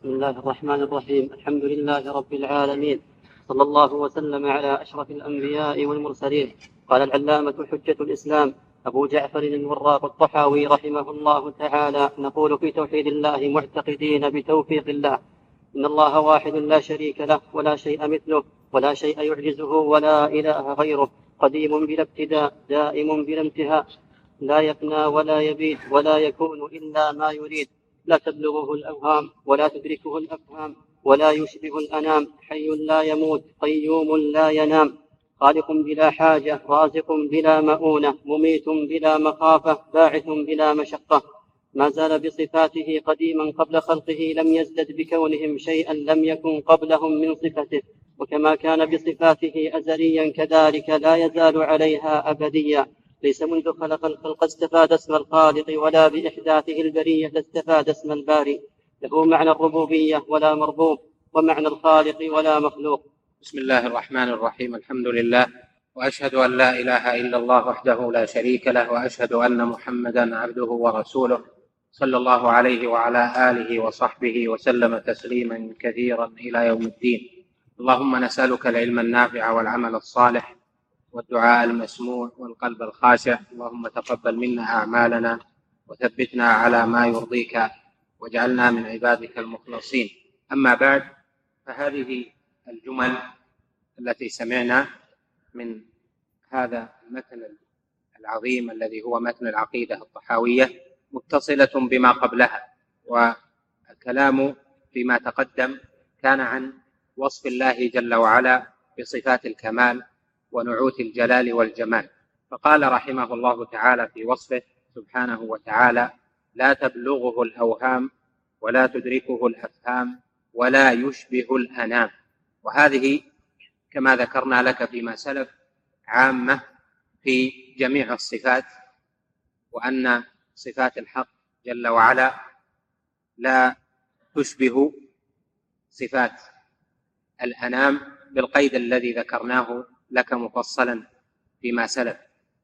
بسم الله الرحمن الرحيم. الحمد لله رب العالمين، صلى الله وسلم على أشرف الأنبياء والمرسلين. قال العلامة حجة الإسلام أبو جعفر الوراق الطحاوي رحمه الله تعالى: نقول في توحيد الله معتقدين بتوفيق الله إن الله واحد لا شريك له ولا شيء مثله ولا شيء يعجزه ولا إله غيره، قديم بلا ابتداء دائم بلا انتهاء، لا يفنى ولا يبيد ولا يكون إلا ما يريد، لا تبلغه الأوهام ولا تدركه الأفهام، ولا يشبه الأنام، حي لا يموت قيوم لا ينام، خالق بلا حاجة رازق بلا مؤونة مميت بلا مخافة باعث بلا مشقة، ما زال بصفاته قديما قبل خلقه لم يزدد بكونهم شيئا لم يكن قبلهم من صفته، وكما كان بصفاته أزليا كذلك لا يزال عليها أبديا، ليس منذ خلق الخلق استفاد اسم الخالق ولا بإحداثه البرية استفاد اسم الباري، له معنى الربوبية ولا مربوب ومعنى الخالق ولا مخلوق. بسم الله الرحمن الرحيم. الحمد لله، وأشهد أن لا إله إلا الله وحده لا شريك له، وأشهد أن محمدا عبده ورسوله، صلى الله عليه وعلى آله وصحبه وسلم تسليما كثيرا إلى يوم الدين. اللهم نسألك العلم النافع والعمل الصالح والدعاء المسموع والقلب الخاشع. اللهم تقبل منا أعمالنا وثبتنا على ما يرضيك واجعلنا من عبادك المخلصين. أما بعد، فهذه الجمل التي سمعنا من هذا المتن العظيم الذي هو متن العقيدة الطحاوية متصلة بما قبلها، والكلام فيما تقدم كان عن وصف الله جل وعلا بصفات الكمال ونعوت الجلال والجمال، فقال رحمه الله تعالى في وصفه سبحانه وتعالى: لا تبلغه الأوهام ولا تدركه الأفهام ولا يشبه الأنام. وهذه كما ذكرنا لك فيما سلف عامة في جميع الصفات، وأن صفات الحق جل وعلا لا تشبه صفات الأنام بالقيد الذي ذكرناه لك مفصلا فيما سلف.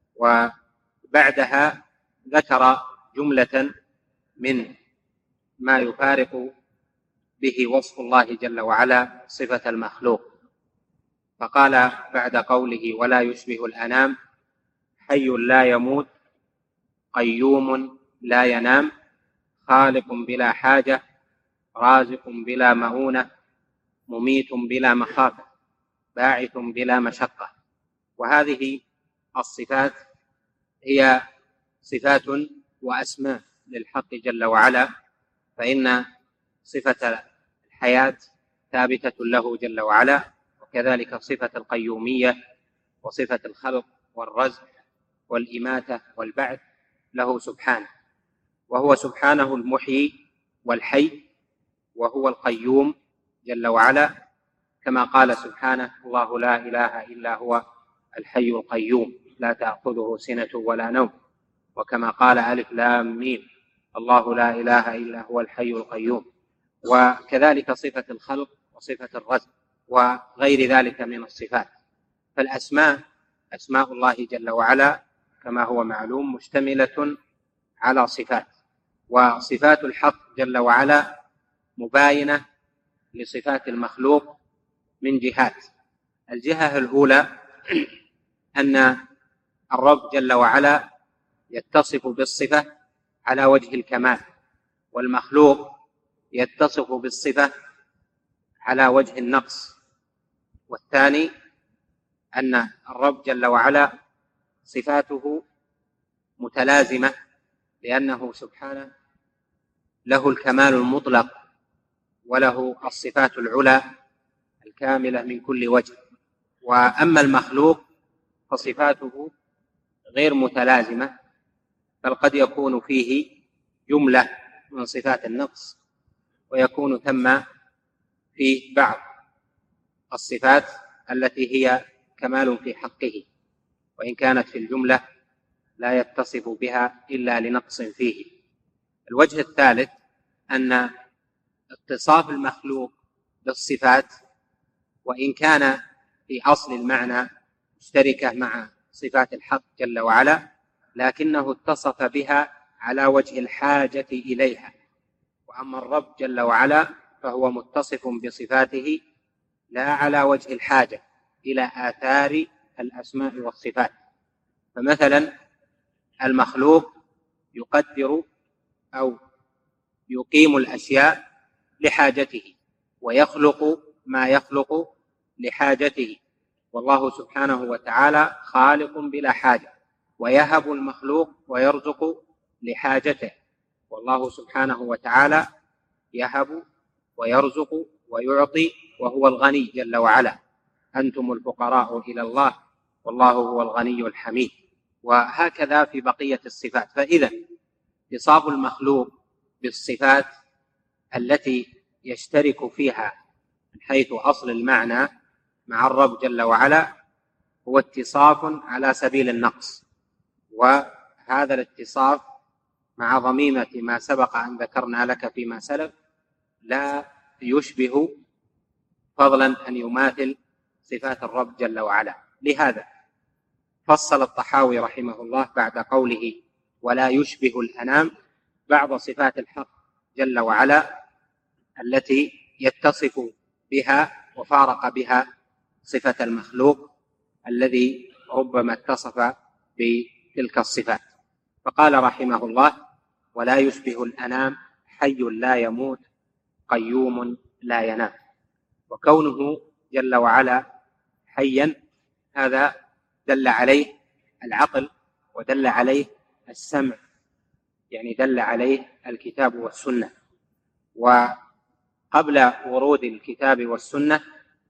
وبعدها ذكر جملة من ما يفارق به وصف الله جل وعلا صفة المخلوق، فقال بعد قوله ولا يشبه الأنام: حي لا يموت قيوم لا ينام، خالق بلا حاجة رازق بلا مؤونة مميت بلا مخافة باعث بلا مشقة. وهذه الصفات هي صفات وأسماء للحق جل وعلا، فإن صفة الحياة ثابتة له جل وعلا، وكذلك صفة القيومية وصفة الخلق والرزق والإماتة والبعث له سبحانه، وهو سبحانه المحيي والحي، وهو القيوم جل وعلا، كما قال سبحانه: الله لا إله إلا هو الحي القيوم لا تأخذه سنة ولا نوم، وكما قال ألف لام ميم: الله لا إله إلا هو الحي القيوم. وكذلك صفة الخلق وصفة الرزق وغير ذلك من الصفات. فالأسماء أسماء الله جل وعلا كما هو معلوم مشتملة على صفات، وصفات الحق جل وعلا مباينة لصفات المخلوق من جهات. الجهة الأولى أن الرب جل وعلا يتصف بالصفة على وجه الكمال، والمخلوق يتصف بالصفة على وجه النقص. والثاني أن الرب جل وعلا صفاته متلازمة، لأنه سبحانه له الكمال المطلق وله الصفات العلى الكاملة من كل وجه. وأما المخلوق فصفاته غير متلازمة، بل قد يكون فيه جملة من صفات النقص، ويكون ثم فيه بعض الصفات التي هي كمال في حقه، وإن كانت في الجملة لا يتصف بها إلا لنقص فيه. الوجه الثالث أن اتصاف المخلوق بالصفات وإن كان في أصل المعنى مشتركة مع صفات الحق جل وعلا، لكنه اتصف بها على وجه الحاجة إليها. وأما الرب جل وعلا فهو متصف بصفاته لا على وجه الحاجة إلى آثار الأسماء والصفات. فمثلا المخلوق يقدر أو يقيم الأشياء لحاجته، ويخلق ما يخلق لحاجته، والله سبحانه وتعالى خالق بلا حاجة، ويهب المخلوق ويرزق لحاجته، والله سبحانه وتعالى يهب ويرزق ويعطي وهو الغني جل وعلا. أنتم الفقراء إلى الله والله هو الغني الحميد. وهكذا في بقية الصفات. فإذا اتصاف المخلوق بالصفات التي يشترك فيها من حيث أصل المعنى مع الرب جل وعلا هو اتصاف على سبيل النقص، وهذا الاتصاف مع ضميمة ما سبق أن ذكرنا لك فيما سلف لا يشبه فضلا أن يماثل صفات الرب جل وعلا. لهذا فصل الطحاوي رحمه الله بعد قوله ولا يشبه الأنام بعض صفات الحق جل وعلا التي يتصف بها وفارق بها صفة المخلوق الذي ربما اتصف بتلك الصفات. فقال رحمه الله ولا يشبه الأنام حي لا يموت قيوم لا ينام. وكونه جل وعلا حيا هذا دل عليه العقل ودل عليه السمع، يعني دل عليه الكتاب والسنة. وقبل ورود الكتاب والسنة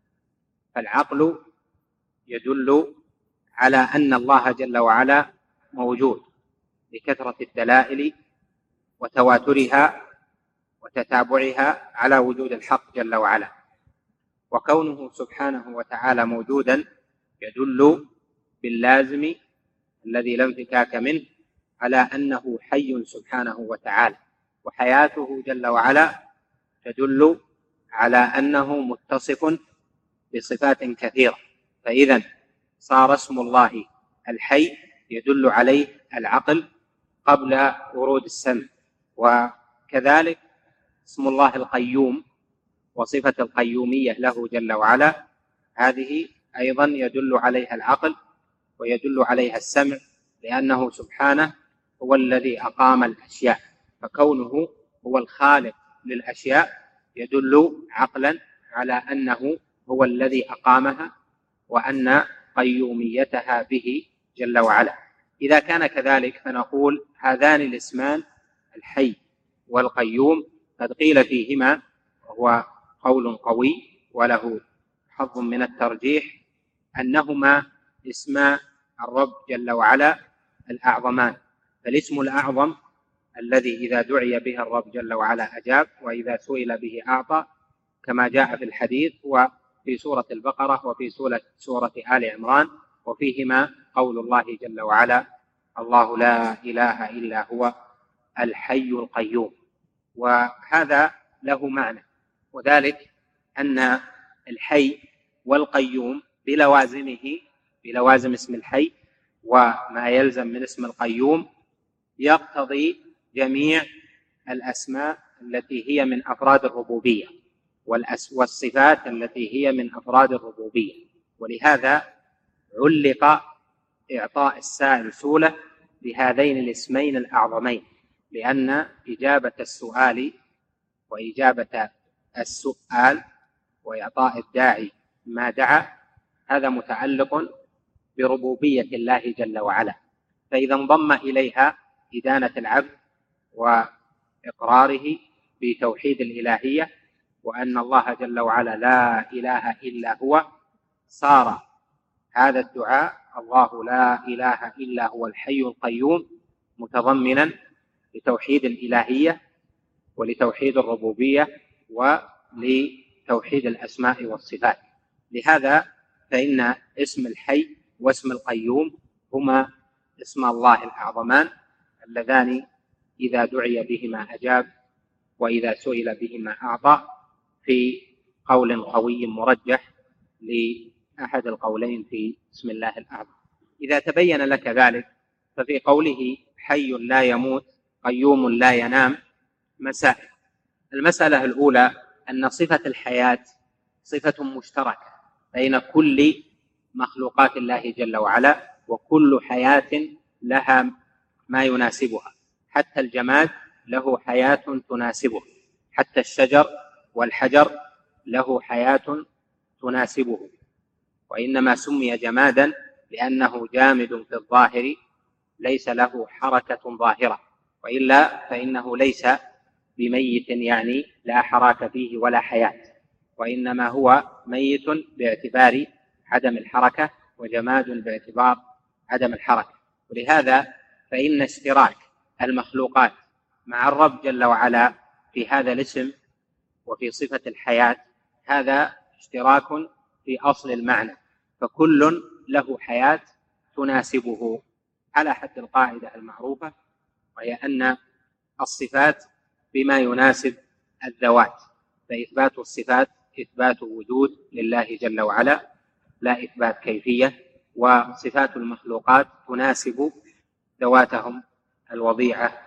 العقل يدل على أن الله جل وعلا موجود لكثرة الدلائل وتواترها وتتابعها على وجود الحق جل وعلا. وكونه سبحانه وتعالى موجودا يدل باللازم الذي لا انفكاك منه على أنه حي سبحانه وتعالى. وحياته جل وعلا تدل على أنه متصف بصفات كثيرة. فإذا صار اسم الله الحي يدل عليه العقل قبل ورود السمع. وكذلك اسم الله القيوم وصفة القيومية له جل وعلا هذه أيضا يدل عليها العقل ويدل عليها السمع، لأنه سبحانه هو الذي أقام الأشياء، فكونه هو الخالق للأشياء يدل عقلا على أنه هو الذي أقامها وأن قيوميتها به جل وعلا. إذا كان كذلك فنقول هذان الاسمان الحي والقيوم قد قيل فيهما، وهو قول قوي وله حظ من الترجيح، أنهما اسما الرب جل وعلا الأعظمان. فالاسم الأعظم الذي إذا دعي به الرب جل وعلا أجاب وإذا سئل به أعطى، كما جاء في الحديث وفي سورة البقرة وفي سورة آل عمران، وفيهما قول الله جل وعلا الله لا إله إلا هو الحي القيوم. وهذا له معنى، وذلك أن الحي والقيوم بلوازم اسم الحي وما يلزم من اسم القيوم يقتضي جميع الأسماء التي هي من أفراد الربوبية والصفات التي هي من أفراد الربوبية. ولهذا علق إعطاء السائل سؤله بهذين الاسمين الأعظمين، لأن إجابة السؤال وإجابة السؤال وإعطاء الداعي ما دعا هذا متعلق بربوبية الله جل وعلا. فإذا انضم إليها إدانة العبد وإقراره بتوحيد الإلهية وأن الله جل وعلا لا إله إلا هو، صار هذا الدعاء الله لا إله إلا هو الحي القيوم متضمنا لتوحيد الإلهية ولتوحيد الربوبية ولتوحيد الأسماء والصفات. لهذا فإن اسم الحي واسم القيوم هما اسم الله الأعظمان اللذان إذا دعي بهما أجاب وإذا سئل بهما أعطى، في قول قوي مرجح لأحد القولين في اسم الله الأعظم. إذا تبين لك ذلك ففي قوله حي لا يموت قيوم لا ينام مسائل. المسألة الأولى أن صفة الحياة صفة مشتركة بين كل مخلوقات الله جل وعلا، وكل حياة لها ما يناسبها، حتى الجماد له حياة تناسبه، حتى الشجر والحجر له حياة تناسبه، وإنما سمي جمادا لأنه جامد في الظاهر ليس له حركة ظاهرة، وإلا فإنه ليس بميت، يعني لا حراك فيه ولا حياة، وإنما هو ميت باعتبار عدم الحركة وجماد باعتبار عدم الحركة. ولهذا فإن اشتراك المخلوقات مع الرب جل وعلا في هذا الاسم وفي صفة الحياة هذا اشتراك في أصل المعنى، فكل له حياة تناسبه على حد القاعدة المعروفة، وهي أن الصفات بما يناسب الذوات، فإثبات الصفات إثبات وجود لله جل وعلا لا إثبات كيفية، وصفات المخلوقات تناسب ذواتهم الوضيعة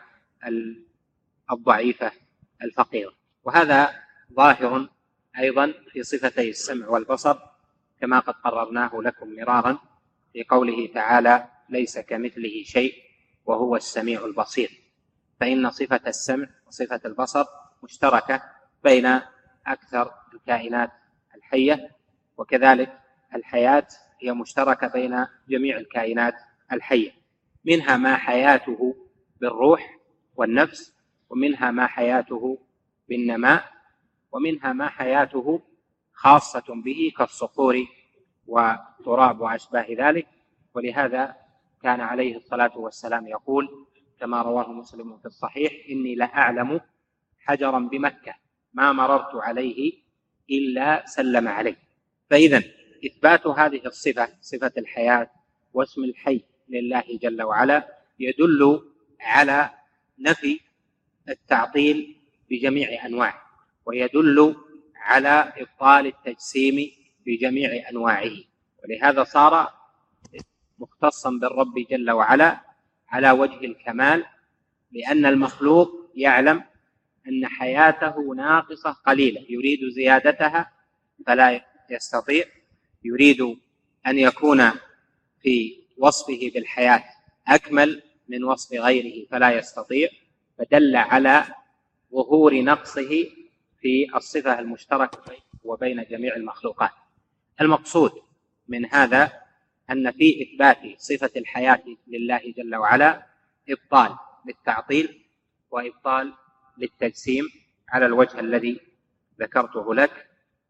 الضعيفة الفقيرة. وهذا ظاهر أيضا في صفتي السمع والبصر كما قد قررناه لكم مرارا في قوله تعالى ليس كمثله شيء وهو السميع البصير، فإن صفة السمع وصفة البصر مشتركة بين أكثر الكائنات الحية، وكذلك الحياة هي مشتركة بين جميع الكائنات الحية، منها ما حياته بالروح والنفس، ومنها ما حياته بالنماء، ومنها ما حياته خاصة به كالصخور والتراب وأشباه ذلك. ولهذا كان عليه الصلاة والسلام يقول كما رواه مسلم في الصحيح إني لأعلم حجرا بمكة ما مررت عليه إلا سلم عليه. فإذا إثبات هذه الصفة صفة الحياة واسم الحي لله جل وعلا يدل على نفي التعطيل بجميع أنواعه، ويدل على إبطال التجسيم بجميع أنواعه، ولهذا صار مختصا بالرب جل وعلا على وجه الكمال، لأن المخلوق يعلم أن حياته ناقصة قليلة، يريد زيادتها فلا يستطيع، يريد أن يكون في وصفه بالحياة أكمل من وصف غيره فلا يستطيع، فدل على ظهور نقصه في الصفة المشتركة وبين جميع المخلوقات. المقصود من هذا أن في إثبات صفة الحياة لله جل وعلا إبطال للتعطيل وإبطال للتجسيم على الوجه الذي ذكرته لك،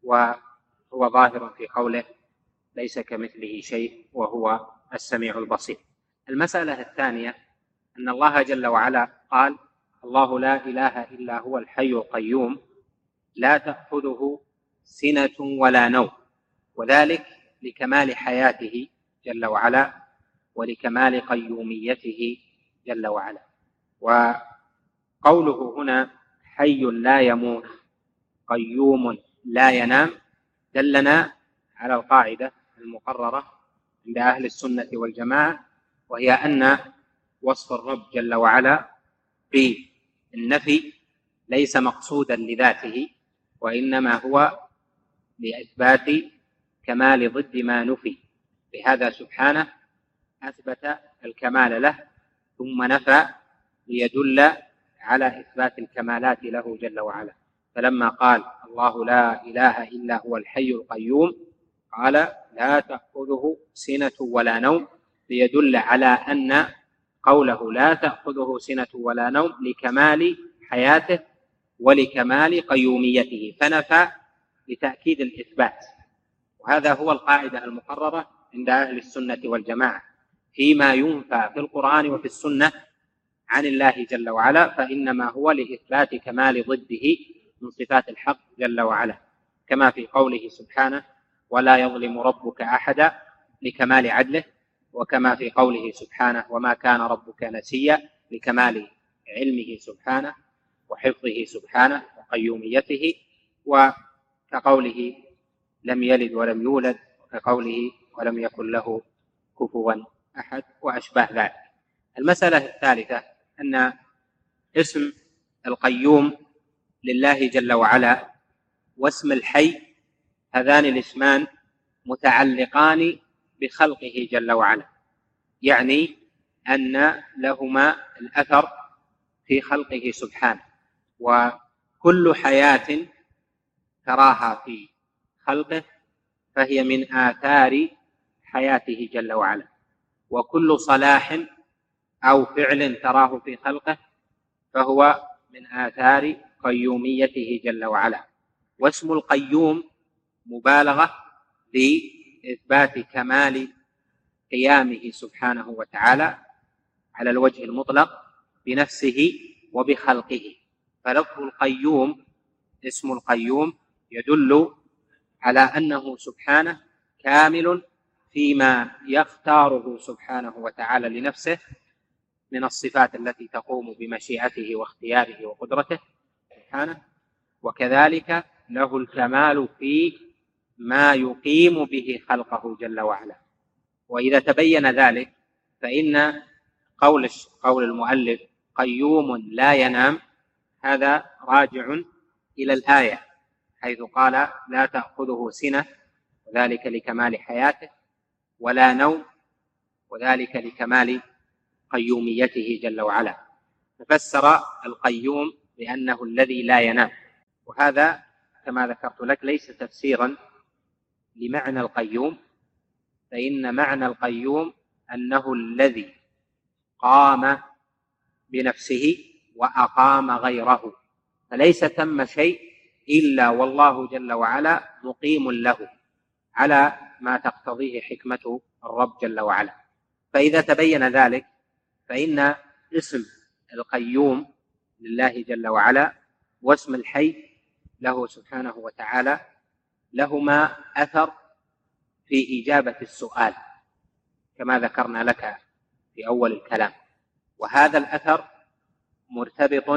وهو ظاهر في قوله ليس كمثله شيء وهو السميع البصير. المسألة الثانية أن الله جل وعلا قال الله لا إله إلا هو الحي القيوم لا تأخذه سنة ولا نوم، وذلك لكمال حياته جل وعلا ولكمال قيوميته جل وعلا. وقوله هنا حي لا يموت قيوم لا ينام دلنا على القاعدة المقررة عند أهل السنة والجماعة، وهي أن وصف الرب جل وعلا في النفي ليس مقصودا لذاته، وإنما هو لإثبات كمال ضد ما نفي، لهذا سبحانه أثبت الكمال له ثم نفى ليدل على إثبات الكمالات له جل وعلا. فلما قال الله لا إله إلا هو الحي القيوم قال لا تأخذه سنة ولا نوم، ليدل على أن قوله لا تأخذه سنة ولا نوم لكمال حياته ولكمال قيوميته، فنفى لتأكيد الإثبات. وهذا هو القاعدة المقررة عند أهل السنة والجماعة فيما ينفى في القرآن وفي السنة عن الله جل وعلا، فإنما هو لإثبات كمال ضده من صفات الحق جل وعلا، كما في قوله سبحانه ولا يظلم ربك أحدا لكمال عدله، وكما في قوله سبحانه وما كان ربك نسيا لكمال علمه سبحانه وحفظه سبحانه وقيوميته، وكقوله لم يلد ولم يولد، وكقوله ولم يكن له كفوا أحد وأشباه ذلك. المسألة الثالثة أن اسم القيوم لله جل وعلا واسم الحي، هذان الاسمان متعلقان بخلقه جل وعلا، يعني أن لهما الأثر في خلقه سبحانه، وكل حياة تراها في خلقه فهي من آثار حياته جل وعلا، وكل صلاح أو فعل تراه في خلقه فهو من آثار قيوميته جل وعلا. واسم القيوم مبالغة لإثبات كمال قيامه سبحانه وتعالى على الوجه المطلق بنفسه وبخلقه. فلفظ القيوم، اسم القيوم، يدل على أنه سبحانه كامل فيما يختاره سبحانه وتعالى لنفسه من الصفات التي تقوم بمشيئته واختياره وقدرته سبحانه، وكذلك له الكمال في ما يقيم به خلقه جل وعلا. وإذا تبين ذلك فإن قول المؤلف قيوم لا ينام هذا راجع إلى الآية، حيث قال لا تأخذه سنة وذلك لكمال حياته، ولا نوم وذلك لكمال قيوميته جل وعلا، ففسر القيوم بأنه الذي لا ينام. وهذا كما ذكرت لك ليس تفسيرا لمعنى القيوم، فإن معنى القيوم أنه الذي قام بنفسه وأقام غيره، فليس ثم شيء إلا والله جل وعلا مقيم له على ما تقتضيه حكمة الرب جل وعلا. فإذا تبين ذلك فإن اسم القيوم لله جل وعلا واسم الحي له سبحانه وتعالى لهما أثر في إجابة السؤال كما ذكرنا لك في أول الكلام، وهذا الأثر مرتبط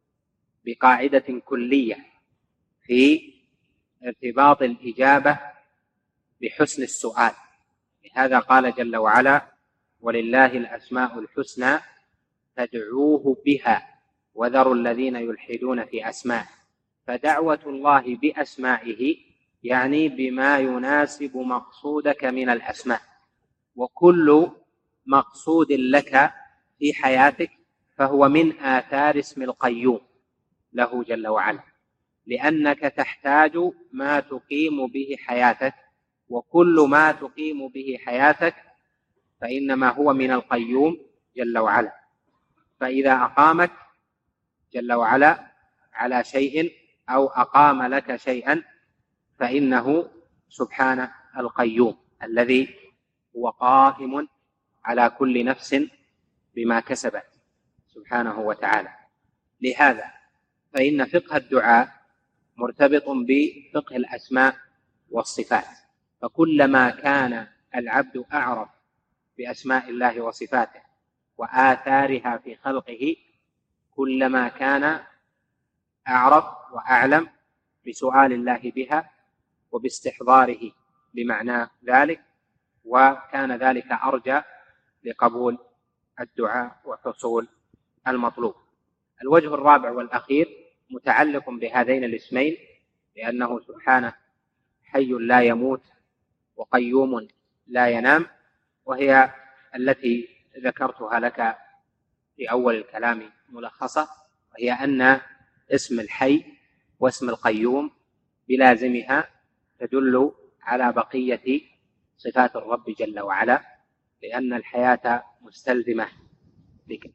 بقاعدة كلية في ارتباط الإجابة بحسن السؤال. لهذا قال جل وعلا ولله الأسماء الحسنى فادعوه بها وذروا الذين يلحدون في أسمائه. فدعوة الله بأسمائه يعني بما يناسب مقصودك من الأسماء، وكل مقصود لك في حياتك فهو من آثار اسم القيوم له جل وعلا، لأنك تحتاج ما تقيم به حياتك، وكل ما تقيم به حياتك فإنما هو من القيوم جل وعلا. فإذا أقامك جل وعلا على شيء أو أقام لك شيئا فإنه سبحانه القيوم الذي هو قائم على كل نفس بما كسبت سبحانه وتعالى. لهذا فإن فقه الدعاء مرتبط بفقه الأسماء والصفات، فكلما كان العبد أعرف بأسماء الله وصفاته وآثارها في خلقه كلما كان أعرف وأعلم بسؤال الله بها وباستحضاره بمعنى ذلك، وكان ذلك أرجى لقبول الدعاء وحصول المطلوب. الوجه الرابع والأخير متعلق بهذين الاسمين، لأنه سبحانه حي لا يموت وقيوم لا ينام، وهي التي ذكرتها لك في أول الكلام ملخصة، وهي أن اسم الحي واسم القيوم بلازمها تدل على بقية صفات الرب جل وعلا، لأن الحياة مستلزمة بك،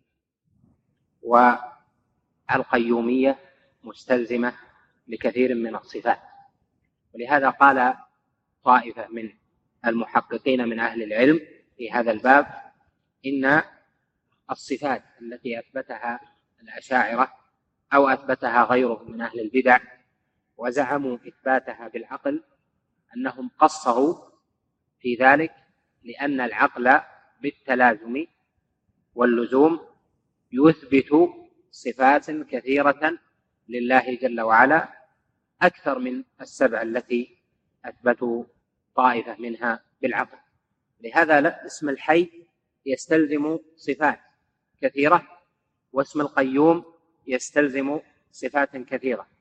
والقيومية مستلزمة لكثير من الصفات. ولهذا قال طائفة من المحققين من أهل العلم في هذا الباب إن الصفات التي أثبتها الأشاعرة أو أثبتها غيرهم من أهل البدع وزعموا إثباتها بالعقل أنهم قصروا في ذلك، لأن العقل بالتلازم واللزوم يثبت صفات كثيرة لله جل وعلا أكثر من السبع التي أثبتوا طائفة منها بالعقل. لهذا اسم الحي يستلزم صفات كثيرة، واسم القيوم يستلزم صفات كثيرة،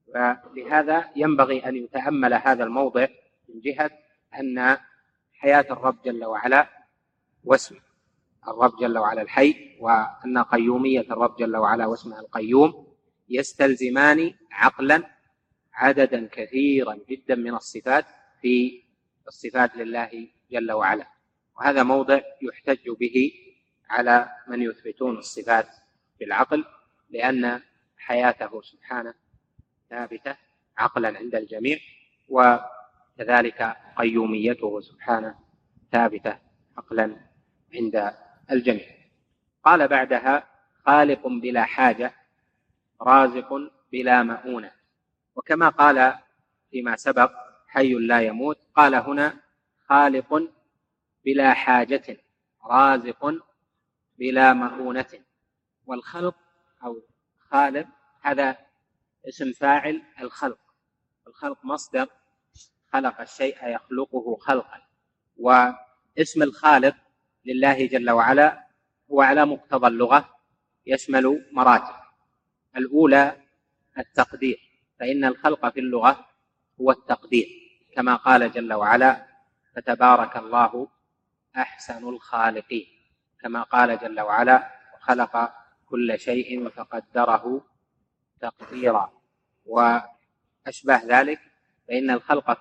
فلهذا ينبغي أن يتأمل هذا الموضع من جهة أن حياة الرب جل وعلا واسم الرب جل وعلا الحي، وأن قيومية الرب جل وعلا واسمه القيوم يستلزمان عقلا عددا كثيرا جدا من الصفات في الصفات لله جل وعلا. وهذا موضع يحتج به على من يثبتون الصفات بالعقل، لأن حياته سبحانه ثابتة عقلا عند الجميع، وكذلك قيوميته سبحانه ثابتة عقلا عند الجميع. قال بعدها: خالق بلا حاجة، رازق بلا مؤونة. وكما قال فيما سبق حي لا يموت، قال هنا خالق بلا حاجة، رازق بلا مؤونة. والخلق أو خالق هذا اسم فاعل الخلق، الخلق مصدر خلق الشيء يخلقه خلقا، واسم الخالق لله جل وعلا هو على مقتضى اللغة يشمل مراتب. الأولى التقدير، فإن الخلق في اللغة هو التقدير، كما قال جل وعلا: فتبارك الله أحسن الخالقين، كما قال جل وعلا: وخلق كل شيء فقدره تقديرا، وأشبه ذلك. فإن الخلق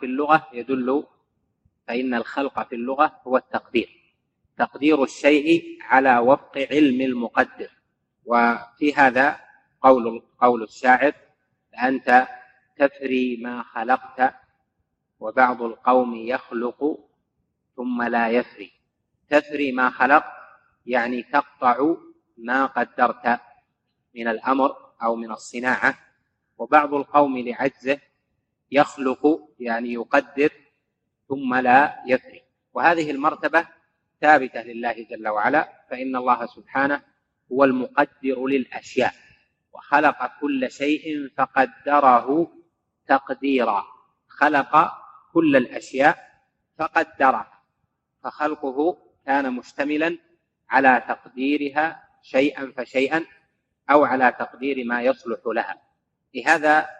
في اللغة هو التقدير، تقدير الشيء على وفق علم المقدر. وفي هذا قول الشاعر: أنت تفري ما خلقت وبعض القوم يخلق ثم لا يفري. تفري ما خلقت يعني تقطع ما قدرت من الأمر أو من الصناعة، وبعض القوم لعجزه يخلق يعني يقدر ثم لا يفري. وهذه المرتبة ثابتة لله جل وعلا، فإن الله سبحانه هو المقدر للأشياء، وخلق كل شيء فقدره تقديرا. خلق كل الأشياء فقدرها، فخلقه كان مشتملا على تقديرها شيئا فشيئا، أو على تقدير ما يصلح لها. لهذا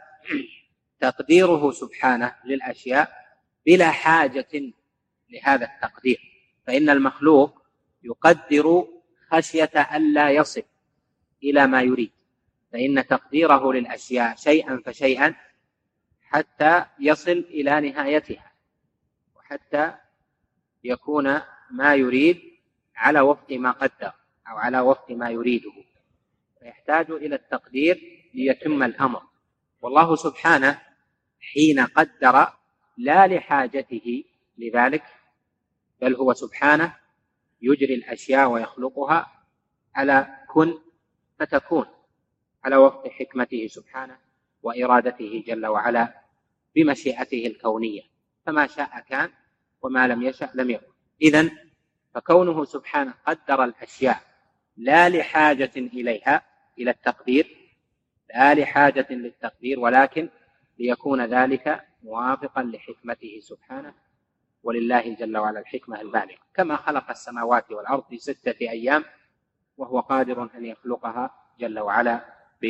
تقديره سبحانه للأشياء بلا حاجة لهذا التقدير، فإن المخلوق يقدر خشية ألا يصل إلى ما يريد، فإن تقديره للأشياء شيئا فشيئا حتى يصل إلى نهايتها، وحتى يكون ما يريد على وفق ما قدر أو على وفق ما يريده، فيحتاج إلى التقدير ليتم الأمر. والله سبحانه حين قدر لا لحاجته لذلك، بل هو سبحانه يجري الأشياء ويخلقها على كن فتكون، على وفق حكمته سبحانه وإرادته جل وعلا بمشيئته الكونية، فما شاء كان وما لم يشأ لم يكن. إذن فكونه سبحانه قدر الأشياء لا لحاجة إليها، إلى التقدير، لا لحاجة للتقدير، ولكن ليكون ذلك موافقا لحكمته سبحانه، ولله جل وعلا الحكمة البالغة. كما خلق السماوات والأرض في 6 أيام وهو قادر أن يخلقها جل وعلا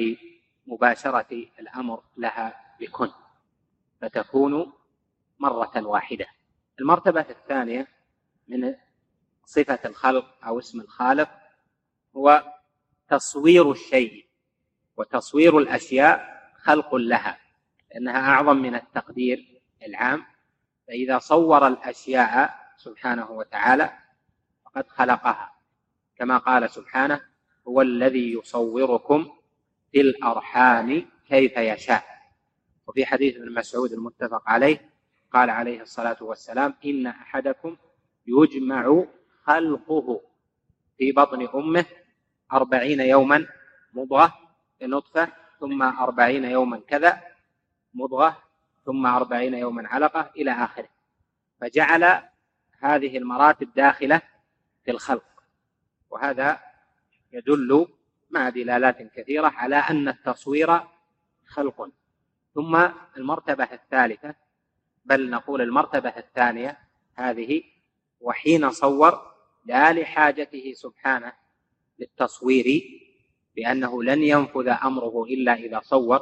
بمباشرة الأمر لها بكن فتكون مرة واحدة. المرتبة الثانية من صفة الخلق أو اسم الخالق هو تصوير الشيء، وتصوير الأشياء خلق لها، لأنها أعظم من التقدير العام. فإذا صور الأشياء سبحانه وتعالى فقد خلقها، كما قال سبحانه: هو الذي يصوركم في الأرحام كيف يشاء. وفي حديث ابن مسعود المتفق عليه قال عليه الصلاة والسلام: إن أحدكم يجمع خلقه في بطن أمه 40 يوما مضغة نطفة، ثم 40 يوما كذا مضغة، ثم 40 يوما علقة، إلى آخره. فجعل هذه المراتب داخلة في الخلق، وهذا يدل مع دلالات كثيرة على أن التصوير خلق. ثم المرتبة الثالثة، بل نقول المرتبة الثانية هذه، وحين صور لا لحاجته سبحانه للتصوير، لأنه لن ينفذ أمره إلا إذا صور،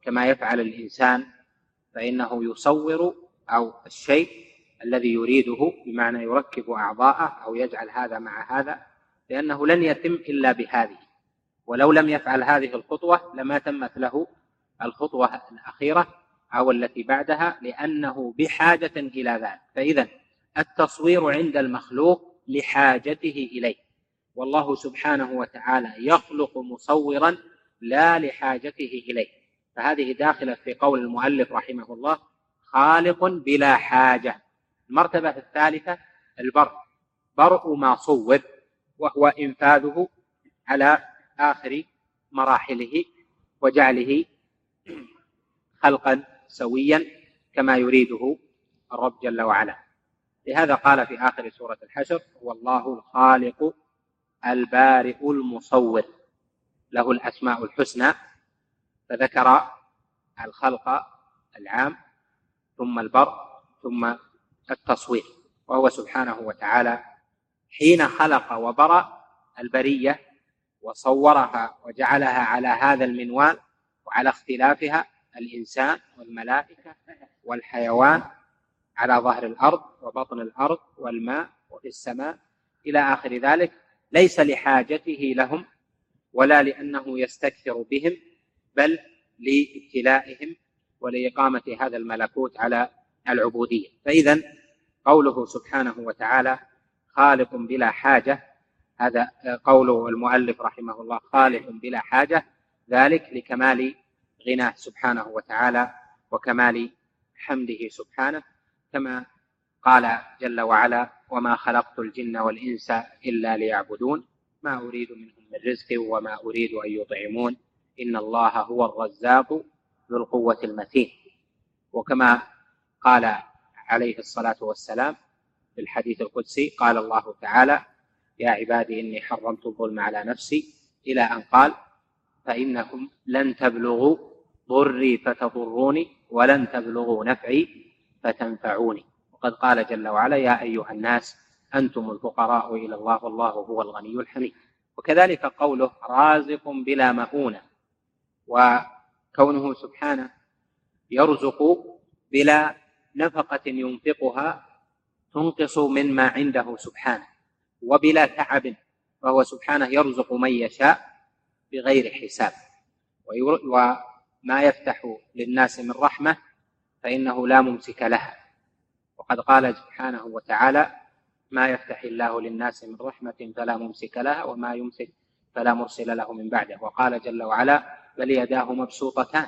كما يفعل الإنسان، فإنه يصور أو الشيء الذي يريده، بمعنى يركب أعضاءه أو يجعل هذا مع هذا، لأنه لن يتم إلا بهذه، ولو لم يفعل هذه الخطوة لما تمت له الخطوة الأخيرة أو التي بعدها، لأنه بحاجة إلى ذلك. فإذا التصوير عند المخلوق لحاجته إليه، والله سبحانه وتعالى يخلق مصورا لا لحاجته إليه. فهذه داخلة في قول المؤلف رحمه الله: خالق بلا حاجة. المرتبة الثالثة البرء، برء ما صور، وهو إنفاذه على آخر مراحله وجعله خلقا سويا كما يريده الرب جل وعلا. لهذا قال في آخر سورة الحشر: هو الله الخالق البارئ المصور، له الأسماء الحسنى، فذكر الخلق العام ثم البرء ثم التصوير. وهو سبحانه وتعالى حين خلق وبرأ البرية وصورها وجعلها على هذا المنوال وعلى اختلافها، الإنسان والملائكة والحيوان على ظهر الأرض وبطن الأرض والماء وفي السماء إلى آخر ذلك، ليس لحاجته لهم ولا لأنه يستكثر بهم، بل لابتلائهم ولإقامة هذا الملكوت على العبودية. فإذا قوله سبحانه وتعالى خالق بلا حاجة، هذا قوله المؤلف رحمه الله: خالق بلا حاجة، ذلك لكمال غناه سبحانه وتعالى وكمال حمده سبحانه، كما قال جل وعلا: وما خلقت الجن والإنس إلا ليعبدون ما أريد منهم من رزق وما أريد أن يطعمون إن الله هو الرزاق ذو القوة المتين. وكما قال عليه الصلاة والسلام في الحديث القدسي: قال الله تعالى: يا عبادي إني حرمت الظلم على نفسي، إلى أن قال: فإنكم لن تبلغوا ضري فتضروني ولن تبلغوا نفعي فتنفعوني. وقد قال جل وعلا: يا أيها الناس أنتم الفقراء إلى الله والله هو الغني الحميد. وكذلك قوله رازق بلا مؤونة، وكونه سبحانه يرزق بلا نفقة ينفقها تنقص مما عنده سبحانه، وبلا تعب، وهو سبحانه يرزق من يشاء بغير حساب. وما يفتح للناس من رحمة فإنه لا ممسك لها، وقد قال سبحانه وتعالى: ما يفتح الله للناس من رحمة فلا ممسك لها وما يمسك فلا مرسل له من بعده. وقال جل وعلا: بل يداه مبسوطتان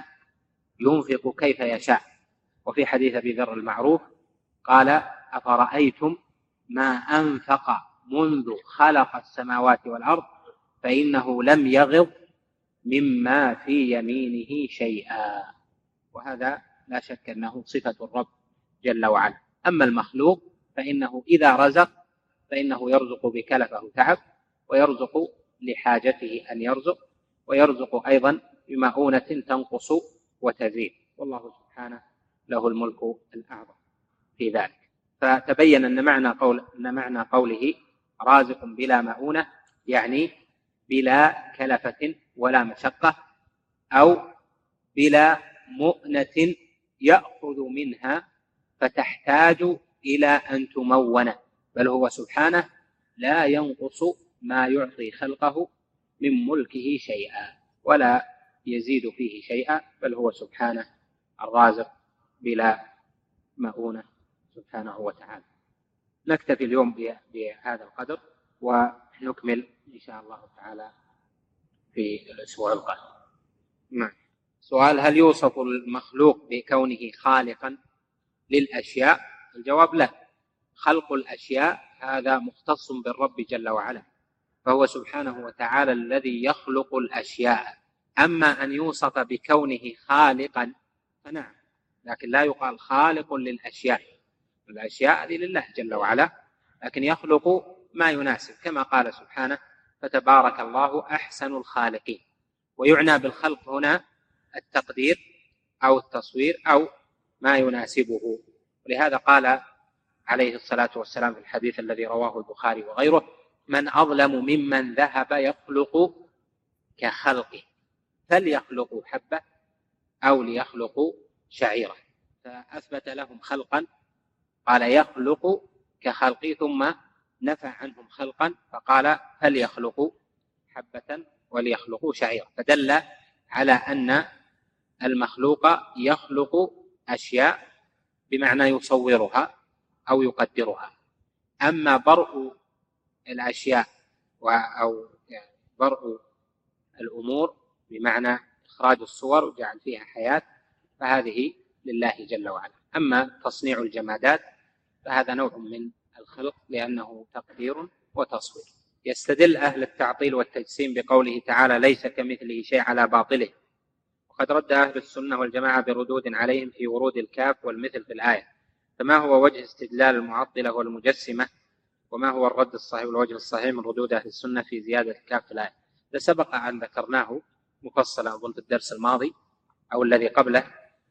ينفق كيف يشاء. وفي حديث أبي ذر المعروف قال: أفرأيتم ما أنفق منذ خلق السماوات والأرض فإنه لم يغض مما في يمينه شيئا. وهذا لا شك أنه صفة الرب جل وعلا. أما المخلوق فإنه إذا رزق فإنه يرزق بكلفه تعب، ويرزق لحاجته أن يرزق، ويرزق أيضا بمؤونة تنقص وتزيد، والله سبحانه له الملك الأعظم في ذلك. فتبين أن معنى قوله رازق بلا مؤونة يعني بلا كلفة ولا مشقة، أو بلا مؤنة يأخذ منها فتحتاج إلى أن تمون، بل هو سبحانه لا ينقص ما يعطي خلقه من ملكه شيئا ولا يزيد فيه شيئا، بل هو سبحانه الرازق بلا مؤونة سبحانه وتعالى. نكتفي اليوم بهذا القدر، ونكمل إن شاء الله تعالى في الأسبوع القادم. نعم. سؤال: هل يوصف المخلوق بكونه خالقا للأشياء؟ الجواب: لا. خلق الأشياء هذا مختص بالرب جل وعلا، فهو سبحانه وتعالى الذي يخلق الأشياء. أما أن يوصف بكونه خالقا فنعم، لكن لا يقال خالق للأشياء. الأشياء هذه لله جل وعلا، لكن يخلق ما يناسب، كما قال سبحانه: فتبارك الله أحسن الخالقين. ويعنى بالخلق هنا التقدير أو التصوير أو ما يناسبه. ولهذا قال عليه الصلاة والسلام في الحديث الذي رواه البخاري وغيره: من أظلم ممن ذهب يخلق كخلقه، فليخلقوا حبة أو ليخلقوا شعيرا، فأثبت لهم خلقا، قال يخلق كخلقي، ثم نفى عنهم خلقا فقال فليخلقوا حبة وليخلقوا شعيرا، فدل على أن المخلوق يخلق أشياء بمعنى يصورها أو يقدرها. أما برء الأشياء أو برء الأمور بمعنى إخراج الصور وجعل فيها حياة فهذه لله جل وعلا. أما تصنيع الجمادات فهذا نوع من الخلق لأنه تقدير وتصوير. يستدل أهل التعطيل والتجسيم بقوله تعالى ليس كمثله شيء على باطله، وقد رد أهل السنة والجماعة بردود عليهم في ورود الكاف والمثل في الآية، فما هو وجه استدلال المعطلة والمجسمة، وما هو الرد الصحيح والوجه الصحيح من ردود أهل السنة في زيادة الكاف في الآية؟ سبق أن ذكرناه مفصلا أظن في الدرس الماضي أو الذي قبله،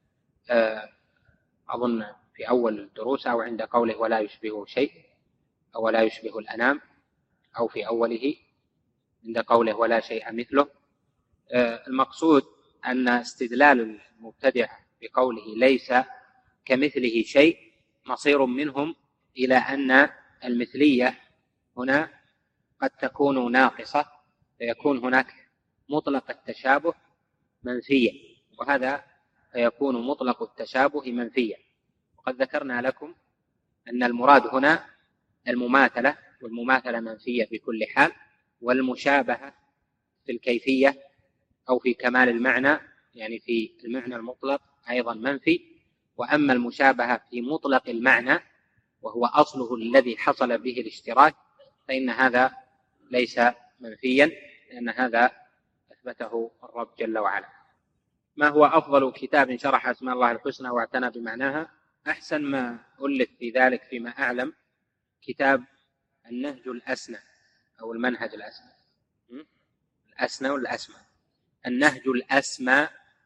أظن في أول الدروس أو عند قوله ولا يشبهه شيء أو ولا يشبه الأنام، أو في أوله عند قوله ولا شيء مثله. المقصود أن استدلال المبتدع بقوله ليس كمثله شيء مصير منهم إلى أن المثلية هنا قد تكون ناقصة، فيكون هناك مطلق التشابه منفيا، وهذا فيكون مطلق التشابه منفيا. وقد ذكرنا لكم أن المراد هنا المماثلة، والمماثلة منفية في كل حال، والمشابهة في الكيفية أو في كمال المعنى، يعني في المعنى المطلق أيضا منفي. وأما المشابهة في مطلق المعنى وهو أصله الذي حصل به الاشتراك فإن هذا ليس منفيا، لأن هذا أثبته الرب جل وعلا. ما هو أفضل كتاب شرح أسماء الله الحسنى واعتنى بمعناها؟ أحسن ما ألف في ذلك فيما أعلم كتاب النهج الأسنى أو المنهج الأسنى، الأسنى والأسمى، النهج الأسمى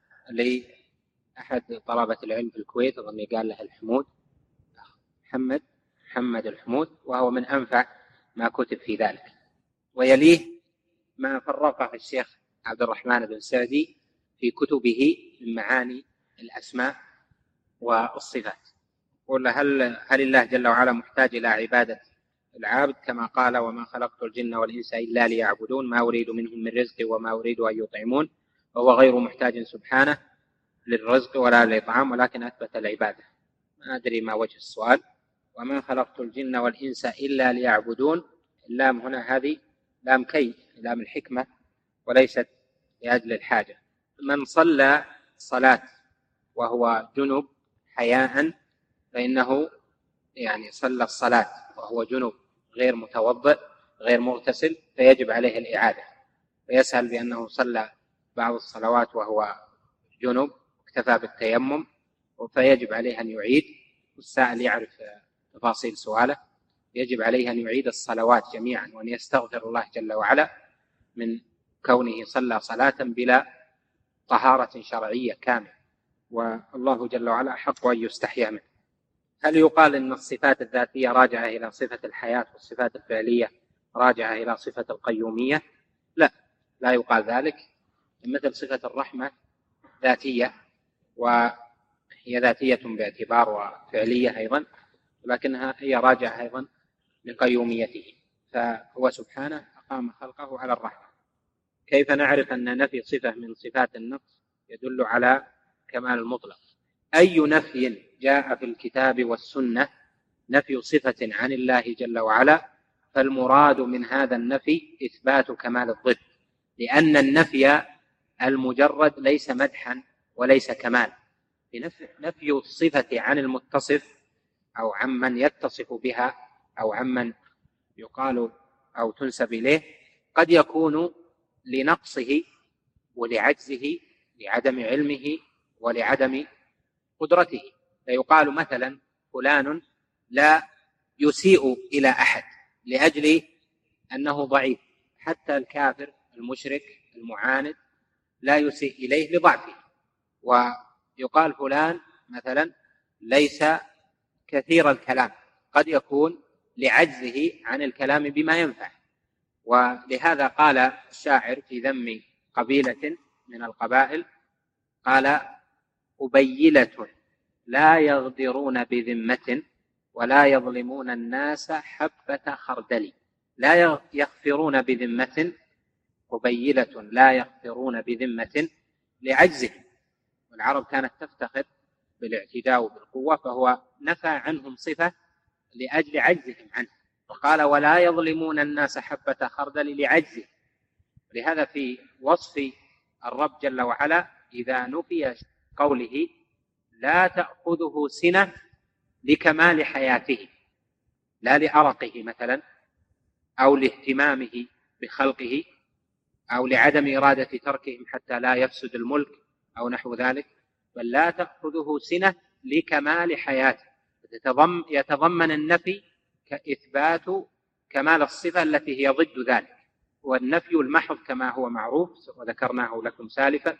لأحد طلبة العلم في الكويت، أظن قال له الحمود، محمد الحمود، وهو من أنفع ما كتب في ذلك. ويليه ما فرقه الشيخ عبد الرحمن بن سعدي في كتبه من معاني الأسماء والصفات. قل هل الله جل وعلا محتاج إلى عبادة العابد كما قال وما خلقت الجن والإنس إلا ليعبدون ما أريد منهم من رزق وما أريد أن يطعمون، وهو غير محتاج سبحانه للرزق ولا للإطعام، ولكن أثبت العبادة. ما أدري ما وجه السؤال. وما خلقت الجن والإنس إلا ليعبدون، اللام هنا هذه لام كي، لام الحكمة، وليست لأجل الحاجة. من صلى صلاة وهو جنب حياء فإنه يعني صلى الصلاة وهو جنب غير متوضئ غير مغتسل، فيجب عليه الإعادة، ويسأل بأنه صلى بعض الصلوات وهو جنب اكتفى بالتيمم، فيجب عليه أن يعيد. والسائل يعرف تفاصيل سؤاله، يجب عليه أن يعيد الصلوات جميعا وأن يستغفر الله جل وعلا من كونه صلى صلاة بلا طهارة شرعية كاملة، والله جل وعلا حق أن يستحيا منه. هل يقال أن الصفات الذاتية راجعة إلى صفة الحياة والصفات الفعلية راجعة إلى صفة القيومية؟ لا يقال ذلك. مثل صفة الرحمة ذاتية، وهي ذاتية باعتبار وفعلية أيضا، ولكنها هي راجعة أيضا لقيوميته، فهو سبحانه أقام خلقه على الرحمة. كيف نعرف أن نفي صفة من صفات النقص يدل على كمال المطلق؟ أي نفي جاء في الكتاب والسنة نفي صفة عن الله جل وعلا، فالمراد من هذا النفي إثبات كمال الضد، لأن النفي المجرد ليس مدحا وليس كمال. نفي الصفة عن المتصف أو عمن يتصف بها أو عمن يقال أو تنسب إليه قد يكون لنقصه ولعجزه، لعدم علمه ولعدم قدرته. فيقال مثلا فلان لا يسيء إلى أحد لأجل أنه ضعيف، حتى الكافر المشرك المعاند لا يسيء إليه لضعفه. ويقال فلان مثلا ليس كثير الكلام، قد يكون لعجزه عن الكلام بما ينفع. ولهذا قال الشاعر في ذم قبيلة من القبائل، قال قبيلة لا يغدرون بذمة ولا يظلمون الناس حبة خردل. لا يغفرون بذمة، قبيلة لا يغفرون بذمة لعجزهم، والعرب كانت تفتخر بالاعتداء وبالقوة، فهو نفى عنهم صفة لأجل عجزهم عنه، وقال ولا يظلمون الناس حبة خردل لعجزه. لهذا في وصف الرب جل وعلا إذا نفي قوله لا تأخذه سنة لكمال حياته، لا لأرقه مثلا أو لاهتمامه بخلقه أو لعدم إرادة تركهم حتى لا يفسد الملك أو نحو ذلك، بل لا تأخذه سنة لكمال حياته، يتضمن النفي كإثبات كمال الصفة التي هي ضد ذلك، والنفي المحض كما هو معروف وذكرناه لكم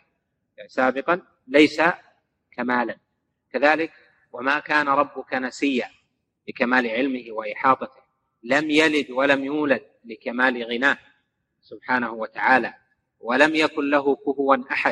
سابقا ليس كمالا. كذلك وما كان ربك نسيا لكمال علمه وإحاطته، لم يلد ولم يولد لكمال غناه سبحانه وتعالى، ولم يكن له كفوا أحد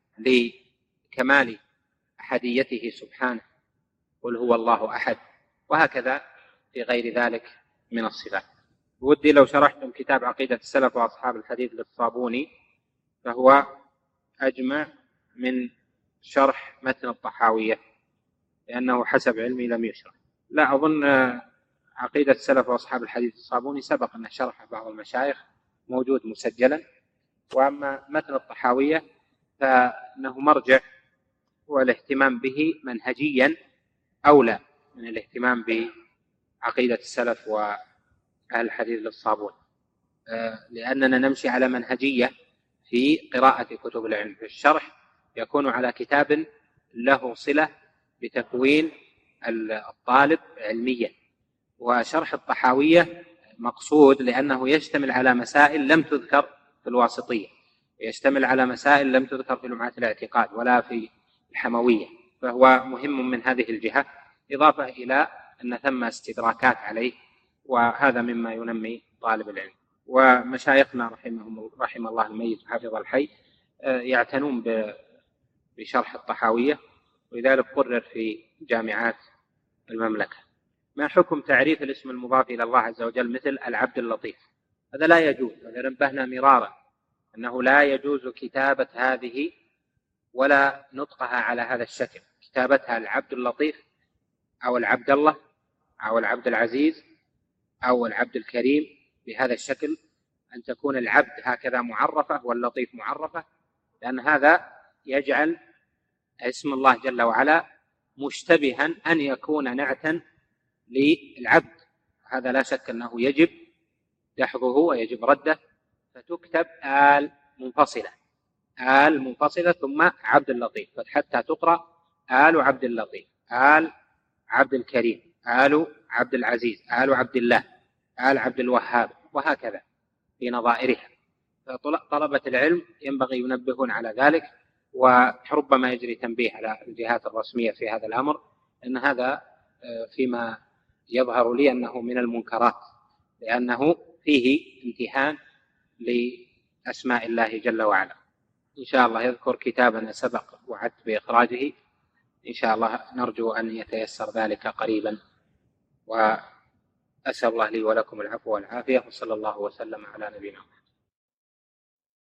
لكمال أحديته سبحانه، قل هو الله أحد، وهكذا في غير ذلك من الصفات. ودي لو شرحتم كتاب عقيدة السلف وأصحاب الحديث للصابوني، فهو أجمع من شرح متن الطحاوية، لأنه حسب علمي لم يشرح. لا أظن عقيدة السلف وأصحاب الحديث الصابوني سبق أن شرح بعض المشايخ، موجود مسجلا. وأما متن الطحاوية فإنه مرجع، والاهتمام به منهجيا أولى من الاهتمام بعقيدة السلف وأهل الحديث للصابوني، لأننا نمشي على منهجية في قراءة كتب العلم. في الشرح يكون على كتاب له صلة بتكوين الطالب علميا، وشرح الطحاوية مقصود لأنه يشتمل على مسائل لم تذكر في الواسطية، يشتمل على مسائل لم تذكر في لمعات الاعتقاد ولا في الحموية، فهو مهم من هذه الجهة، إضافة إلى أن ثم استدراكات عليه، وهذا مما ينمي طالب العلم. ومشايخنا رحم الله الميت وحفظ الحي يعتنون بشرح الطحاوية، ولذلك قرر في جامعات المملكة. ما حكم تعريف الاسم المضاف إلى الله عز وجل مثل العبد اللطيف؟ هذا لا يجوز، هذا نبهنا مرارا أنه لا يجوز كتابة هذه ولا نطقها على هذا الشكل، كتابتها العبد اللطيف أو العبد الله أو العبد العزيز أو العبد الكريم بهذا الشكل، أن تكون العبد هكذا معرفة واللطيف معرفة، لأن هذا يجعل اسم الله جل وعلا مشتبها أن يكون نعتا للعبد، هذا لا شك أنه يجب دحضه ويجب رده، فتكتب آل منفصلة ثم عبد اللطيف، حتى تقرأ آل عبد اللطيف، آل عبد الكريم، آل عبد العزيز، آل عبد الله، آل عبد الوهاب، وهكذا في نظائرها. فطلبة العلم ينبغي ينبهون على ذلك، وربما يجري تنبيه على الجهات الرسمية في هذا الأمر، أن هذا فيما يظهر لي أنه من المنكرات، لأنه فيه امتهان لأسماء الله جل وعلا. إن شاء الله يذكر كتابا سبق وعدت بإخراجه، إن شاء الله نرجو أن يتيسر ذلك قريبا، وأسأل الله لي ولكم العفو والعافية، وصلى الله وسلم على نبينا محمد.